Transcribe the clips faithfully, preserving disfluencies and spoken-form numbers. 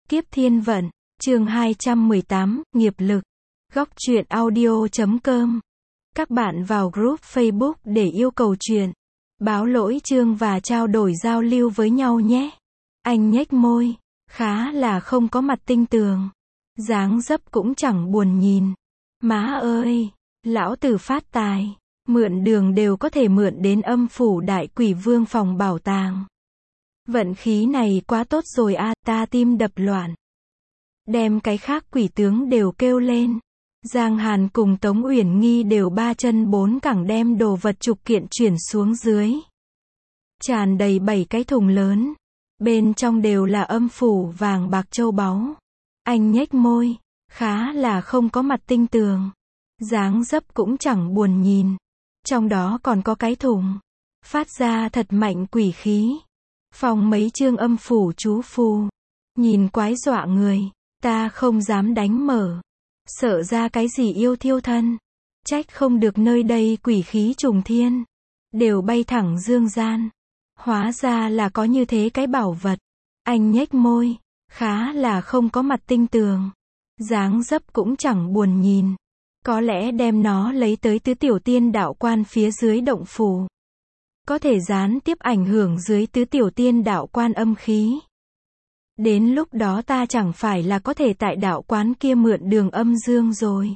Kiếp Thiên Vận, chương hai trăm mười tám, nghiệp lực. Góc truyện audio chấm com. Các bạn vào group Facebook để yêu cầu truyện, báo lỗi chương và trao đổi giao lưu với nhau nhé. Anh nhếch môi, khá là không có mặt tinh tường. Dáng dấp cũng chẳng buồn nhìn. Má ơi, lão tử phát tài, mượn đường đều có thể mượn đến âm phủ đại quỷ vương phòng bảo tàng. Vận khí này quá tốt rồi a, à, ta tim đập loạn. Đem cái khác quỷ tướng đều kêu lên. Giang Hàn cùng Tống Uyển Nghi đều ba chân bốn cẳng đem đồ vật trục kiện chuyển xuống dưới. Tràn đầy bảy cái thùng lớn. Bên trong đều là âm phủ vàng bạc châu báu. Anh nhếch môi, khá là không có mặt tinh tường. Dáng dấp cũng chẳng buồn nhìn. Trong đó còn có cái thùng phát ra thật mạnh quỷ khí. Phòng mấy chương âm phủ chú phù. Nhìn quái dọa người. Ta không dám đánh mở. Sợ ra cái gì yêu thiêu thân. Trách không được nơi đây quỷ khí trùng thiên. Đều bay thẳng dương gian. Hóa ra là có như thế cái bảo vật. Anh nhếch môi. Khá là không có mặt tinh tường. Dáng dấp cũng chẳng buồn nhìn. Có lẽ đem nó lấy tới tứ tiểu tiên đạo quan phía dưới động phủ. Có thể gián tiếp ảnh hưởng dưới tứ tiểu tiên đạo quan âm khí. Đến lúc đó ta chẳng phải là có thể tại đạo quán kia mượn đường âm dương rồi.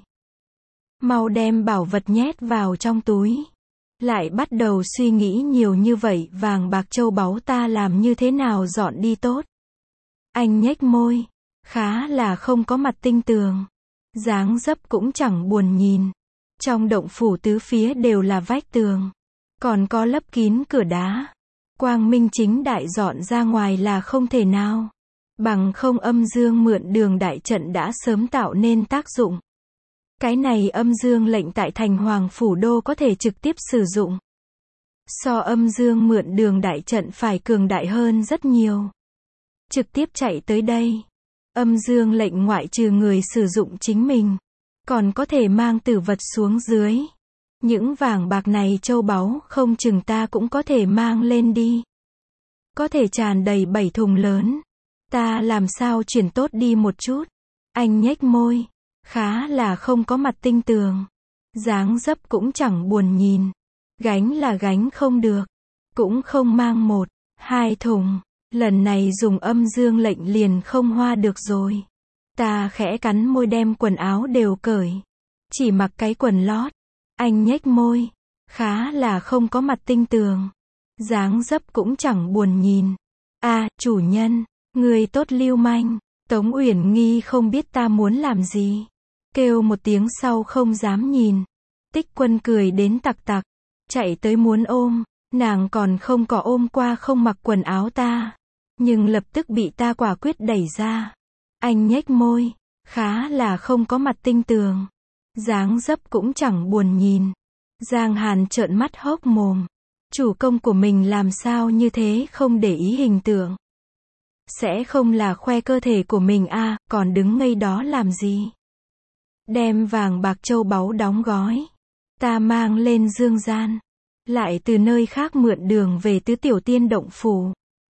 Mau đem bảo vật nhét vào trong túi. Lại bắt đầu suy nghĩ nhiều như vậy, vàng bạc châu báu ta làm như thế nào dọn đi tốt. Anh nhếch môi, khá là không có mặt tinh tường. Dáng dấp cũng chẳng buồn nhìn. Trong động phủ tứ phía đều là vách tường. Còn có lấp kín cửa đá. Quang minh chính đại dọn ra ngoài là không thể nào. Bằng không âm dương mượn đường đại trận đã sớm tạo nên tác dụng. Cái này âm dương lệnh tại thành hoàng phủ đô có thể trực tiếp sử dụng. So âm dương mượn đường đại trận phải cường đại hơn rất nhiều. Trực tiếp chạy tới đây. Âm dương lệnh ngoại trừ người sử dụng chính mình. Còn có thể mang tử vật xuống dưới. Những vàng bạc này châu báu không chừng ta cũng có thể mang lên đi. Có thể tràn đầy bảy thùng lớn. Ta làm sao chuyển tốt đi một chút. Anh nhếch môi. Khá là không có mặt tinh tường. Dáng dấp cũng chẳng buồn nhìn. Gánh là gánh không được. Cũng không mang một, hai thùng. Lần này dùng âm dương lệnh liền không hoa được rồi. Ta khẽ cắn môi đem quần áo đều cởi. Chỉ mặc cái quần lót. Anh nhếch môi. Khá là không có mặt tinh tường. Dáng dấp cũng chẳng buồn nhìn. A, à, chủ nhân. Người tốt lưu manh. Tống Uyển Nghi không biết ta muốn làm gì. Kêu một tiếng sau không dám nhìn. Tích Quân cười đến tặc tặc. Chạy tới muốn ôm. Nàng còn không có ôm qua không mặc quần áo ta. Nhưng lập tức bị ta quả quyết đẩy ra. Anh nhếch môi. Khá là không có mặt tinh tường. Dáng dấp cũng chẳng buồn nhìn. Giang Hàn trợn mắt hốc mồm. Chủ công của mình làm sao như thế không để ý hình tượng. Sẽ không là khoe cơ thể của mình a, à, còn đứng ngây đó làm gì. Đem vàng bạc châu báu đóng gói. Ta mang lên dương gian. Lại từ nơi khác mượn đường về tứ tiểu tiên động phủ.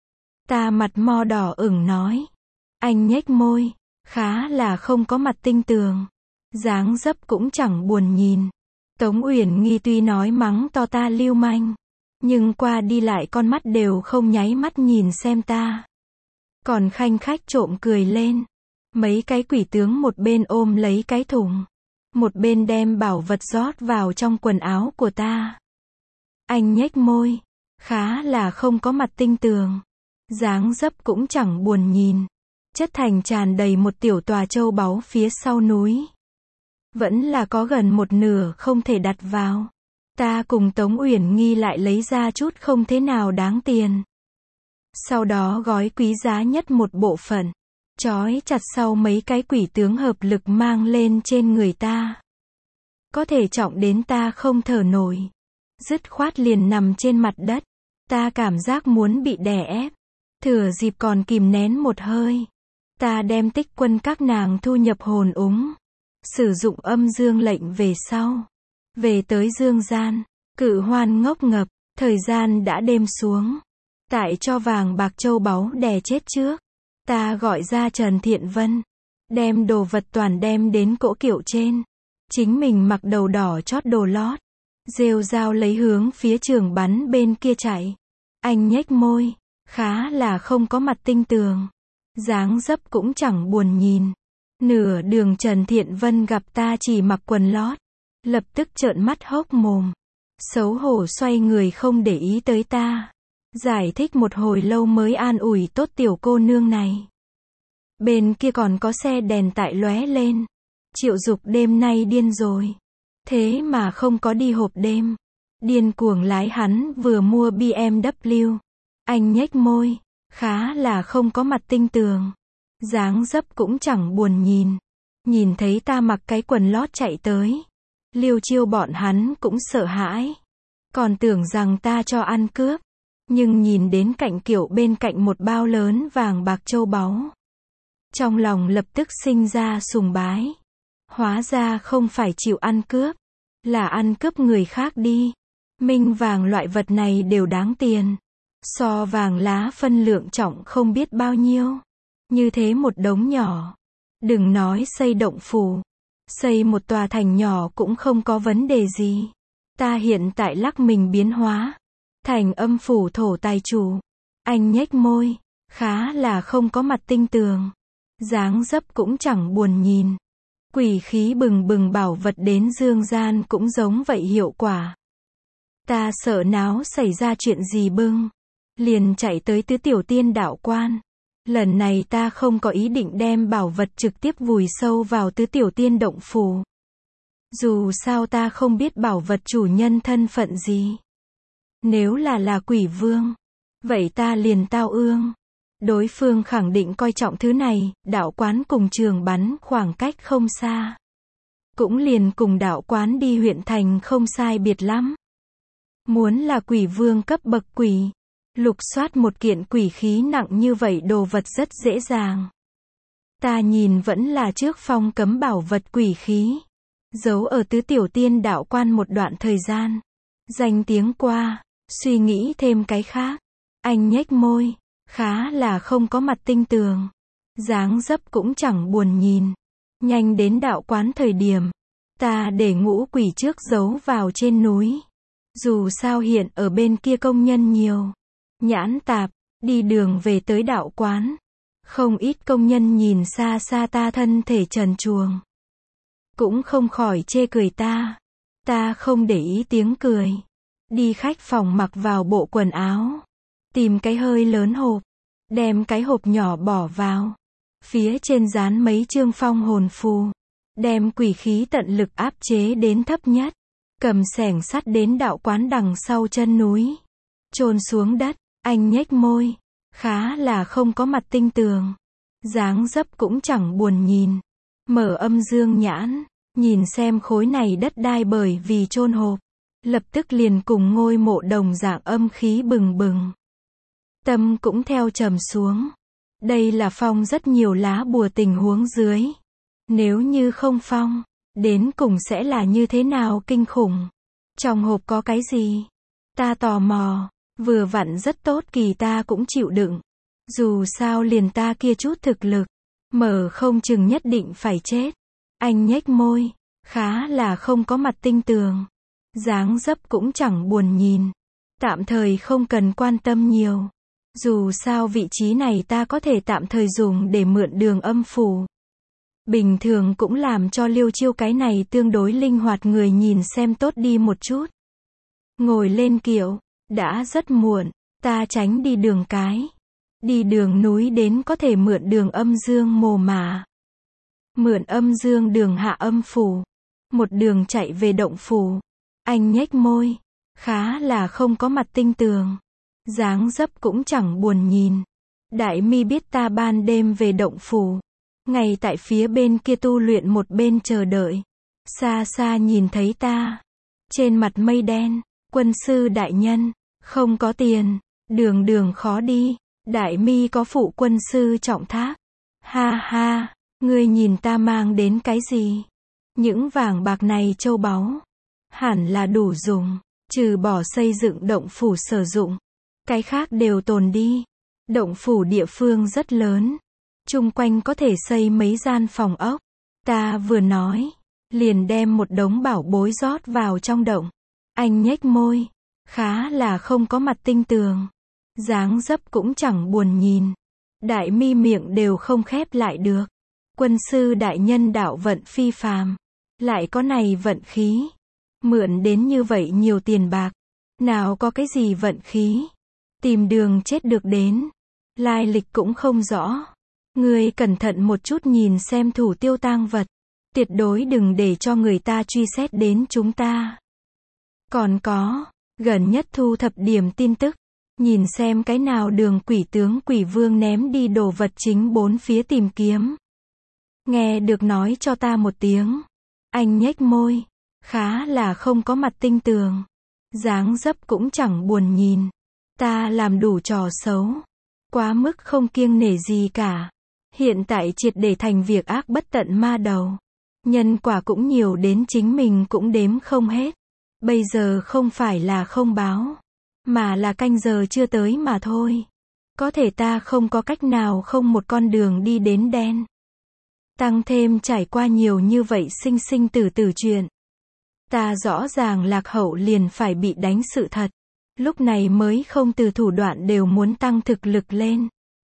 Ta mặt mo đỏ ửng nói. Anh nhếch môi. Khá là không có mặt tinh tường. Dáng dấp cũng chẳng buồn nhìn. Tống Uyển Nghi tuy nói mắng to ta lưu manh. Nhưng qua đi lại con mắt đều không nháy mắt nhìn xem ta. Còn khanh khách trộm cười lên. Mấy cái quỷ tướng một bên ôm lấy cái thùng. Một bên đem bảo vật rót vào trong quần áo của ta. Anh nhếch môi. Khá là không có mặt tinh tường. Dáng dấp cũng chẳng buồn nhìn. Chất thành tràn đầy một tiểu tòa châu báu phía sau núi. Vẫn là có gần một nửa không thể đặt vào. Ta cùng Tống Uyển Nghi lại lấy ra chút không thế nào đáng tiền. Sau đó gói quý giá nhất một bộ phận. Trói chặt sau mấy cái quỷ tướng hợp lực mang lên trên người ta. Có thể trọng đến ta không thở nổi. Dứt khoát liền nằm trên mặt đất. Ta cảm giác muốn bị đè ép. Thừa dịp còn kìm nén một hơi. Ta đem Tích Quân các nàng thu nhập hồn úng. Sử dụng âm dương lệnh về sau. Về tới dương gian. Cự hoan ngốc ngập. Thời gian đã đêm xuống. Tại cho vàng bạc châu báu đè chết trước. Ta gọi ra Trần Thiện Vân. Đem đồ vật toàn đem đến cỗ kiệu trên. Chính mình mặc đầu đỏ chót đồ lót. Rêu rao lấy hướng phía trường bắn bên kia chạy. Anh nhếch môi. Khá là không có mặt tinh tường. Dáng dấp cũng chẳng buồn nhìn. Nửa đường Trần Thiện Vân gặp ta chỉ mặc quần lót. Lập tức trợn mắt hốc mồm. Xấu hổ xoay người không để ý tới ta. Giải thích một hồi lâu mới an ủi tốt tiểu cô nương này. Bên kia còn có xe đèn tại lóe lên. Triệu Dục đêm nay điên rồi. Thế mà không có đi hộp đêm. Điên cuồng lái hắn vừa mua bê em vê. Anh nhếch môi. Khá là không có mặt tinh tường. Dáng dấp cũng chẳng buồn nhìn. Nhìn thấy ta mặc cái quần lót chạy tới. Liêu Chiêu bọn hắn cũng sợ hãi. Còn tưởng rằng ta cho ăn cướp. Nhưng nhìn đến cạnh kiểu bên cạnh một bao lớn vàng bạc châu báu. Trong lòng lập tức sinh ra sùng bái. Hóa ra không phải chịu ăn cướp. Là ăn cướp người khác đi. Minh vàng loại vật này đều đáng tiền. So vàng lá phân lượng trọng không biết bao nhiêu. Như thế một đống nhỏ. Đừng nói xây động phủ. Xây một tòa thành nhỏ cũng không có vấn đề gì. Ta hiện tại lắc mình biến hóa. Thành âm phủ thổ tài chủ. Anh nhếch môi. Khá là không có mặt tinh tường. Dáng dấp cũng chẳng buồn nhìn. Quỷ khí bừng bừng bảo vật đến dương gian cũng giống vậy hiệu quả. Ta sợ náo xảy ra chuyện gì bưng. Liền chạy tới tứ tiểu tiên đạo quan. Lần này ta không có ý định đem bảo vật trực tiếp vùi sâu vào tứ tiểu tiên động phủ. Dù sao ta không biết bảo vật chủ nhân thân phận gì. Nếu là là quỷ vương, vậy ta liền tao ương. Đối phương khẳng định coi trọng thứ này, đạo quán cùng trường bắn khoảng cách không xa. Cũng liền cùng đạo quán đi huyện thành không sai biệt lắm. Muốn là quỷ vương cấp bậc quỷ, lục soát một kiện quỷ khí nặng như vậy đồ vật rất dễ dàng. Ta nhìn vẫn là trước phong cấm bảo vật quỷ khí. Giấu ở tứ tiểu tiên đạo quan một đoạn thời gian. Danh tiếng qua, suy nghĩ thêm cái khác. Anh nhếch môi. Khá là không có mặt tinh tường. Dáng dấp cũng chẳng buồn nhìn. Nhanh đến đạo quán thời điểm. Ta để ngũ quỷ trước giấu vào trên núi. Dù sao hiện ở bên kia công nhân nhiều. Nhãn tạp, đi đường về tới đạo quán. Không ít công nhân nhìn xa xa ta thân thể trần truồng. Cũng không khỏi chê cười ta. Ta không để ý tiếng cười. Đi khách phòng mặc vào bộ quần áo. Tìm cái hơi lớn hộp. Đem cái hộp nhỏ bỏ vào. Phía trên dán mấy chương phong hồn phù. Đem quỷ khí tận lực áp chế đến thấp nhất. Cầm xẻng sắt đến đạo quán đằng sau chân núi. Chôn xuống đất. Anh nhếch môi. Khá là không có mặt tinh tường. Dáng dấp cũng chẳng buồn nhìn. Mở âm dương nhãn. Nhìn xem khối này đất đai bởi vì chôn hộp. Lập tức liền cùng ngôi mộ đồng dạng âm khí bừng bừng. Tâm cũng theo trầm xuống. Đây là phong rất nhiều lá bùa tình huống dưới. Nếu như không phong, đến cùng sẽ là như thế nào kinh khủng. Trong hộp có cái gì? Ta tò mò. Vừa vặn rất tốt kỳ ta cũng chịu đựng. Dù sao liền ta kia chút thực lực. Mở không chừng nhất định phải chết. Anh nhếch môi. Khá là không có mặt tinh tường. Dáng dấp cũng chẳng buồn nhìn. Tạm thời không cần quan tâm nhiều. Dù sao vị trí này ta có thể tạm thời dùng để mượn đường âm phủ. Bình thường cũng làm cho Liêu Chiêu cái này tương đối linh hoạt người nhìn xem tốt đi một chút. Ngồi lên kiệu, đã rất muộn, ta tránh đi đường cái. Đi đường núi đến có thể mượn đường âm dương mồ mả. Mượn âm dương đường hạ âm phủ. Một đường chạy về động phủ. Anh nhếch môi. Khá là không có mặt tinh tường. Dáng dấp cũng chẳng buồn nhìn. Đại mi biết ta ban đêm về động phủ. Ngay tại phía bên kia tu luyện một bên chờ đợi. Xa xa nhìn thấy ta. Trên mặt mây đen. Quân sư đại nhân. Không có tiền. Đường đường khó đi. Đại mi có phụ quân sư trọng thác. Ha ha. Ngươi nhìn ta mang đến cái gì? Những vàng bạc này châu báu. Hẳn là đủ dùng. Trừ bỏ xây dựng động phủ sử dụng. Cái khác đều tồn đi. Động phủ địa phương rất lớn. chung quanh có thể xây mấy gian phòng ốc. Ta vừa nói, liền đem một đống bảo bối rót vào trong động. Anh nhếch môi, khá là không có mặt tinh tường. Dáng dấp cũng chẳng buồn nhìn. Đại mi miệng đều không khép lại được. Quân sư đại nhân đạo vận phi phàm. Lại có này vận khí. Mượn đến như vậy nhiều tiền bạc. Nào có cái gì vận khí. Tìm đường chết được đến. Lai lịch cũng không rõ. Ngươi cẩn thận một chút nhìn xem thủ tiêu tang vật. Tuyệt đối đừng để cho người ta truy xét đến chúng ta. Còn có, gần nhất thu thập điểm tin tức. Nhìn xem cái nào đường quỷ tướng quỷ vương ném đi đồ vật chính bốn phía tìm kiếm. Nghe được nói cho ta một tiếng. Anh nhếch môi. Khá là không có mặt tinh tường. Dáng dấp cũng chẳng buồn nhìn. Ta làm đủ trò xấu. Quá mức không kiêng nể gì cả. Hiện tại triệt để thành việc ác bất tận ma đầu. Nhân quả cũng nhiều đến chính mình cũng đếm không hết. Bây giờ không phải là không báo. Mà là canh giờ chưa tới mà thôi. Có thể ta không có cách nào không một con đường đi đến đen. Tăng thêm trải qua nhiều như vậy sinh sinh tử tử chuyện. Ta rõ ràng lạc hậu liền phải bị đánh sự thật. Lúc này mới không từ thủ đoạn đều muốn tăng thực lực lên.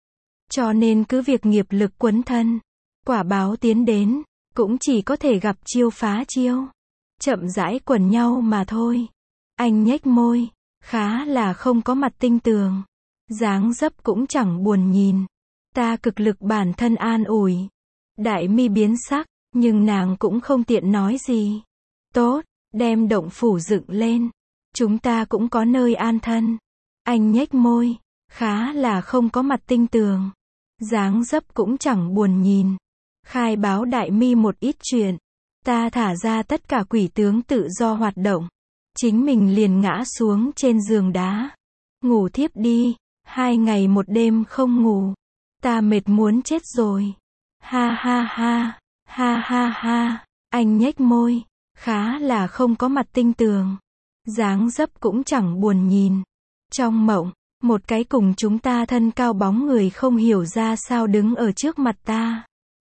Cho nên cứ việc nghiệp lực quấn thân. Quả báo tiến đến. Cũng chỉ có thể gặp chiêu phá chiêu. Chậm rãi quẩn nhau mà thôi. Anh nhếch môi. Khá là không có mặt tinh tường. Dáng dấp cũng chẳng buồn nhìn. Ta cực lực bản thân an ủi. Đại mi biến sắc. Nhưng nàng cũng không tiện nói gì. Tốt. Đem động phủ dựng lên. Chúng ta cũng có nơi an thân. Anh nhếch môi. Khá là không có mặt tinh tường. Dáng dấp cũng chẳng buồn nhìn. Khai báo đại mi một ít chuyện. Ta thả ra tất cả quỷ tướng tự do hoạt động. Chính mình liền ngã xuống trên giường đá. Ngủ thiếp đi. Hai ngày một đêm không ngủ. Ta mệt muốn chết rồi. Ha ha ha. Ha ha ha. Anh nhếch môi. Khá là không có mặt tinh tường. Dáng dấp cũng chẳng buồn nhìn. Trong mộng, một cái cùng chúng ta thân cao bóng người không hiểu ra sao đứng ở trước mặt ta.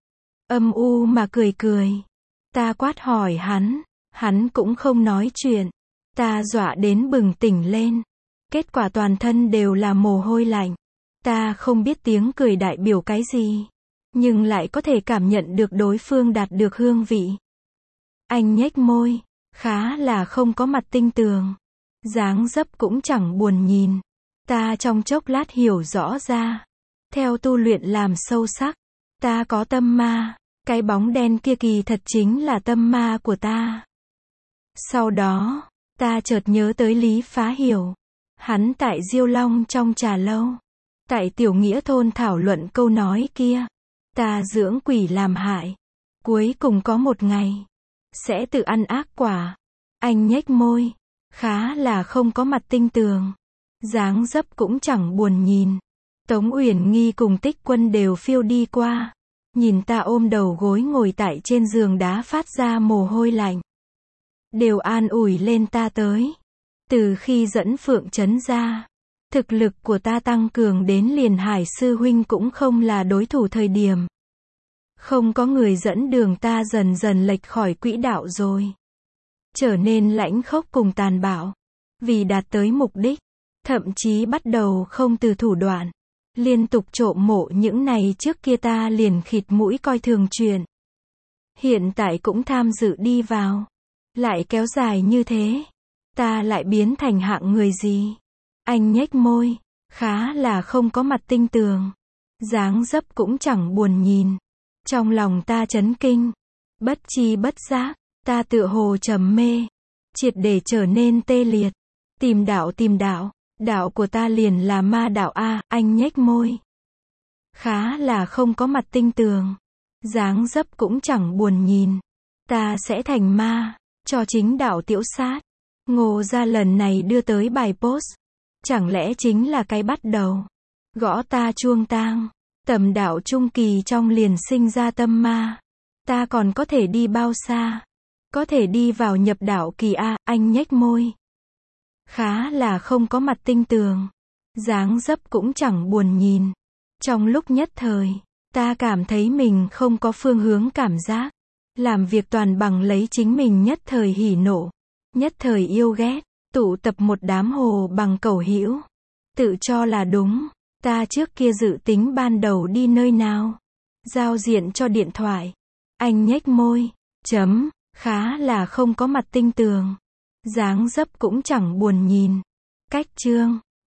Âm u mà cười cười. Ta quát hỏi hắn. Hắn cũng không nói chuyện. Ta dọa đến bừng tỉnh lên. Kết quả toàn thân đều là mồ hôi lạnh. Ta không biết tiếng cười đại biểu cái gì. Nhưng lại có thể cảm nhận được đối phương đạt được hương vị. Anh nhếch môi. Khá là không có mặt tinh tường. Dáng dấp cũng chẳng buồn nhìn. Ta trong chốc lát hiểu rõ ra. Theo tu luyện làm sâu sắc. Ta có tâm ma. Cái bóng đen kia kỳ thật chính là tâm ma của ta. Sau đó, ta chợt nhớ tới Lý Phá Hiểu. Hắn tại Diêu Long trong trà lâu. Tại Tiểu Nghĩa thôn thảo luận câu nói kia. Ta dưỡng quỷ làm hại. Cuối cùng có một ngày. Sẽ tự ăn ác quả. Anh nhếch môi. Khá là không có mặt tinh tường. Dáng dấp cũng chẳng buồn nhìn. Tống Uyển Nghi cùng Tích Quân đều phiêu đi qua. Nhìn ta ôm đầu gối ngồi tại trên giường đá phát ra mồ hôi lạnh. Đều an ủi lên ta tới. Từ khi dẫn Phượng Trấn ra. Thực lực của ta tăng cường đến liền Hải sư huynh cũng không là đối thủ thời điểm. Không có người dẫn đường ta dần dần lệch khỏi quỹ đạo rồi. Trở nên lãnh khốc cùng tàn bạo. Vì đạt tới mục đích. Thậm chí bắt đầu không từ thủ đoạn. Liên tục trộm mộ những này trước kia ta liền khịt mũi coi thường chuyện. Hiện tại cũng tham dự đi vào. Lại kéo dài như thế. Ta lại biến thành hạng người gì? Anh nhếch môi. Khá là không có mặt tinh tường. Dáng dấp cũng chẳng buồn nhìn. Trong lòng ta chấn kinh. Bất chi bất giác. Ta tựa hồ trầm mê. Triệt để trở nên tê liệt. Tìm đạo tìm đạo. Đạo của ta liền là ma đạo a. Anh nhếch môi. Khá là không có mặt tinh tường. Dáng dấp cũng chẳng buồn nhìn. Ta sẽ thành ma. Cho chính đạo tiểu sát. Ngô gia lần này đưa tới bài post. Chẳng lẽ chính là cái bắt đầu. Gõ ta chuông tang. Tầm đạo trung kỳ trong liền sinh ra tâm ma. Ta còn có thể đi bao xa? Có thể đi vào nhập đạo kỳ a. Anh nhếch môi. Khá là không có mặt tinh tường. Dáng dấp cũng chẳng buồn nhìn. Trong lúc nhất thời, Ta cảm thấy mình không có phương hướng cảm giác. Làm việc toàn bằng lấy chính mình nhất thời hỉ nộ, nhất thời yêu ghét, tụ tập một đám hồ bằng cẩu hữu, tự cho là đúng. Ta trước kia dự tính ban đầu đi nơi nào? Giao diện cho điện thoại. Anh nhếch môi. Chấm. Khá là không có mặt tinh tường. Dáng dấp cũng chẳng buồn nhìn. Cách chương.